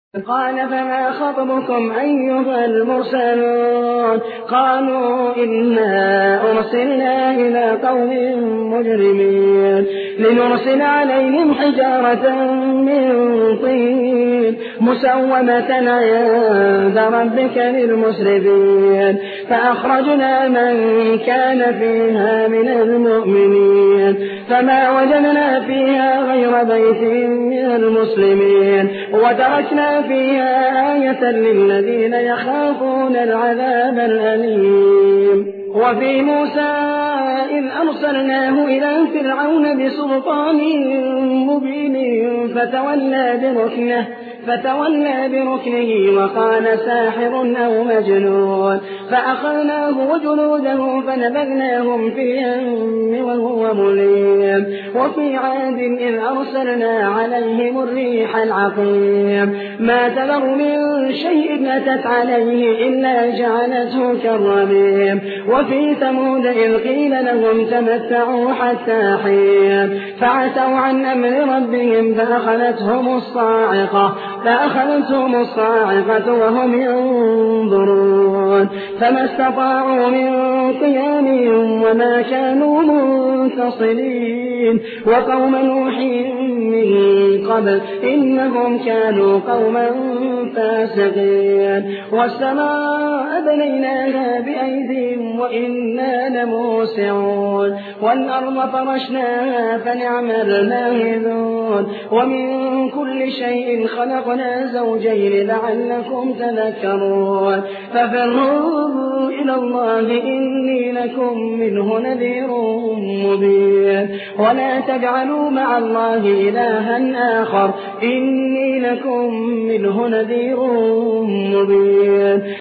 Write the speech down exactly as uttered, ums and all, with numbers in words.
قال فما خطبكم أيها المرسلون قالوا إنا أرسلنا إلى قوم مجرمين لنرسل عليهم حجارة من طين مسومة عند ربك للمسرفين فأخرجنا من كان فيها من المؤمنين فما وجدنا فيها غير بيت من المسلمين وتركنا فيها آية للذين يخافون العذاب الأليم. وفي موسى إذ أرسلناه إلى فرعون بسلطان مبين فتولى بركنه فتولى بركنه وقال ساحر أو مجنون فأخذناه وجنوده فنبذناهم في اليم وهو مليم. وفي عاد إذ أرسلنا عليهم الريح العقيم ما تذر من شيء أتت عليه إلا جعلته كالرميم. وفي ثمود إذ قيل لهم تمتعوا حتى حين فعتوا عن أمر ربهم فأخذتهم الصاعقة فأخذتهم الصاعقة وهم ينظرون فما استطاعوا من قيام وما كانوا منتصرين. وقوم نوح من قبل إنهم كانوا قوما فاسقين. والسماء بنيناها بأيد وإنا لموسعون والأرض فرشناها فنعم الماهدون. ومن كل شيء خلقنا زوجين لعلكم تذكرون ففروا إلى الله إني لكم منه نذير مبين. ولا تجعلوا مع الله إلها آخر إني لكم منه نذير مبين.